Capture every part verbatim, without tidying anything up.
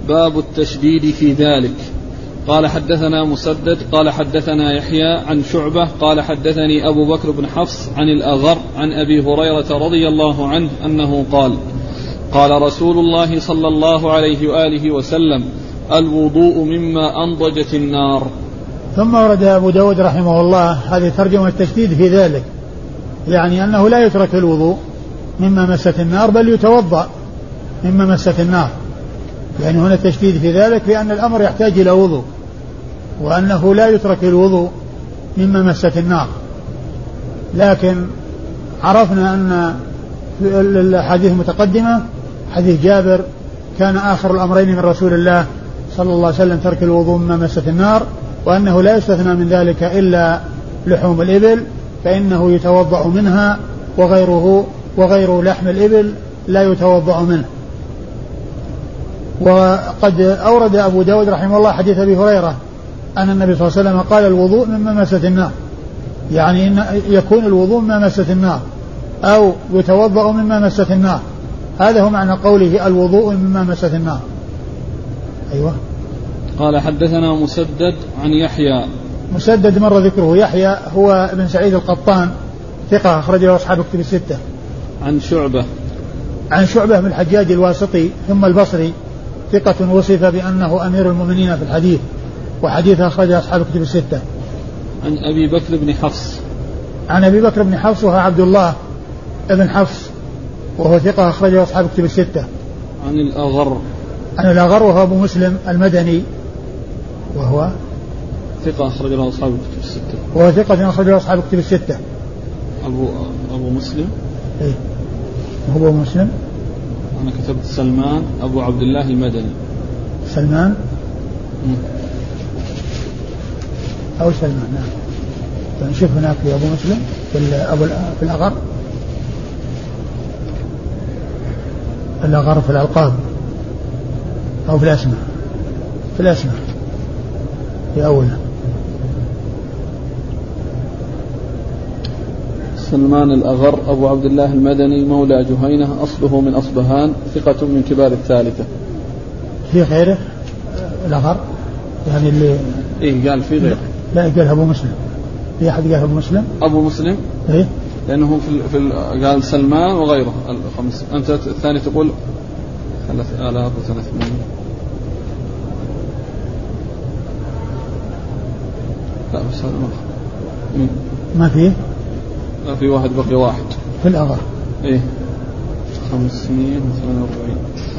باب التشديد في ذلك. قال حدثنا مسدد قال حدثنا يحيى عن شعبة قال حدثني أبو بكر بن حفص عن الأغر عن أبي هريرة رضي الله عنه أنه قال قال رسول الله صلى الله عليه وآله وسلم الوضوء مما أنضجت النار. ثم ورد أبو داود رحمه الله هذه ترجمة التشديد في ذلك، يعني أنه لا يترك الوضوء مما مست النار بل يتوضأ مما مست النار، يعني هنا التشديد في ذلك لأن الأمر يحتاج إلى وضوء، وأنه لا يترك الوضوء مما مست النار. لكن عرفنا أن الحديث المتقدمة حديث جابر كان آخر الأمرين من رسول الله صلى الله عليه وسلم ترك الوضوء مما مست النار، وأنه لا يستثنى من ذلك إلا لحوم الإبل فإنه يتوضأ منها، وغيره وغير لحم الإبل لا يتوضأ منه. وقد أورد أبو داود رحمه الله حديث أبي هريرة أن النبي صلى الله عليه وسلم قال الوضوء مما مست النار، يعني إن يكون الوضوء مما مست النار أو يتوضأ مما مست النار، هذا هو معنى قوله الوضوء مما مست النار. أيوة. قال حدثنا مسدد عن يحيى. مسدد مر ذكره، يحيى هو ابن سعيد القطان ثقة أخرجه أصحاب الكتب الستة. عن شعبة. عن شعبة بن الحجاج الواسطي ثم البصري ثقة وصف بأنه أمير المؤمنين في الحديث، وحديثه أخرجه أصحاب الكتب الستة. عن أبي بكر بن حفص. عن أبي بكر بن حفص وهو عبد الله ابن حفص وهو ثقة أخرجه أصحاب الكتب الستة. عن الأغر. عن الأغر وهو أبو مسلم المدني وهو ثقة أخرجه أصحاب الكتب الستة. وهو ثقة أخرجه أصحاب الكتب الستة. أبو أبو مسلم. إيه هو أبو مسلم. أنا كتبت سلمان أبو عبد الله المدني. سلمان م. أو سلمان نعم. فنشوف هناك في أبو مسلم في أبو في الأغر الأغر في الألقاب أو في الأسماء في الأسماء في أولها. سلمان الأغر أبو عبد الله المدني مولى جهينة أصله من أصبهان ثقة من كبار الثالثة. في غيره الأغر يعني اللي إيه قال في غيره؟ لا قال أبو مسلم. في أحد قال أبو مسلم؟ أبو مسلم إيه لأنه في ال... في ال... قال سلمان وغيره الخمس. أنت الثاني تقول ثلاث آلاف وثلاثمائة. لا بس هذا ما ما فيه. ما في واحد بقي واحد في الأغر. إيه خمسمائة وثمانية وأربعين.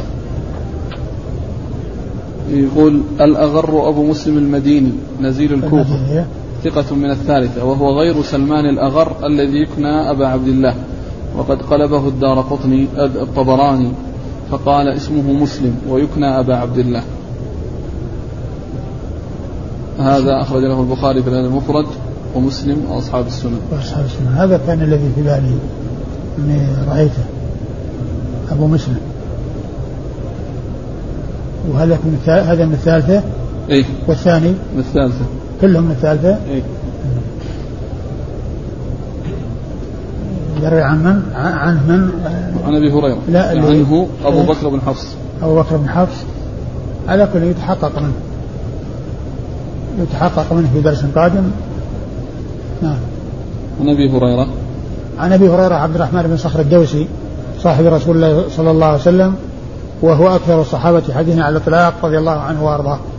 يقول الأغر أبو مسلم المديني نزيل الكوفة ثقة من الثالثة، وهو غير سلمان الأغر الذي يكنى أبا عبد الله، وقد قلبه الدارقطني الطبراني فقال اسمه مسلم ويكنى أبا عبد الله. هذا أخرج له البخاري في المفرد ومسلم وأصحاب السنن. وأصحاب السنن هذا كان الذي في بالي أني رأيته أبو مسلم. وهذا من هذا من الثالثة. إيه والثاني من الثالثة. كلهم من الثالثة. إيه يروي عن من؟ عن من؟ عن أبي هريرة. لا عنه أبو بكر بن حفص. أبو بكر بن حفص على كل يتحقق منه يتحقق منه في درس قادم. نعم. عن أبي هريرة. عن أبي هريرة عبد الرحمن بن صخر الدوسي صاحب رسول الله صلى الله عليه وسلم، وهو أكثر الصحابة حديثا على الإطلاق رضي الله عنه وأرضاه.